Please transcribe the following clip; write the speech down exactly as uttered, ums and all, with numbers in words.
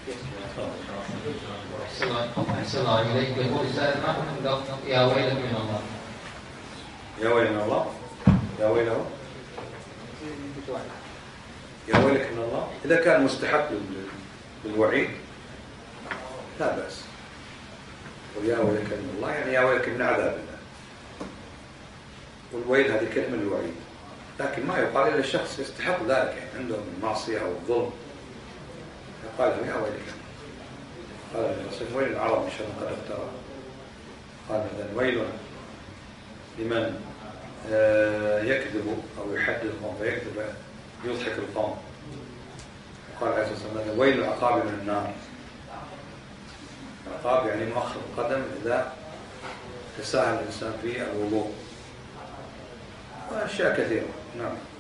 أحسن الله إليك. يقول السائل ما حكم لفظ يا ويلك من الله؟ يا ويل من الله، يا ويله، يا ويلك من الله. إذا كان مستحق للوعيد لا بأس. ويا ويلك من الله يعني يا ويلك من عذاب الله، والويل هذه كلمة للوعيد، لكن ما يقال إلا الشخص يستحق ذلك، يعني عنده من معصية أو ظلم يقال له يا ويلك. قال الرسول ويل العرب من شر قد افترى. قال مثلا ويل لمن يكذب أو يحدث القوم فيكذب يضحك القوم. وقال عليه الصلاة والسلام ويل العقاب من النار. العقاب يعني مؤخر القدم إذا تساهل الإنسان في الوضوء، وأشياء كثيرة. نعم.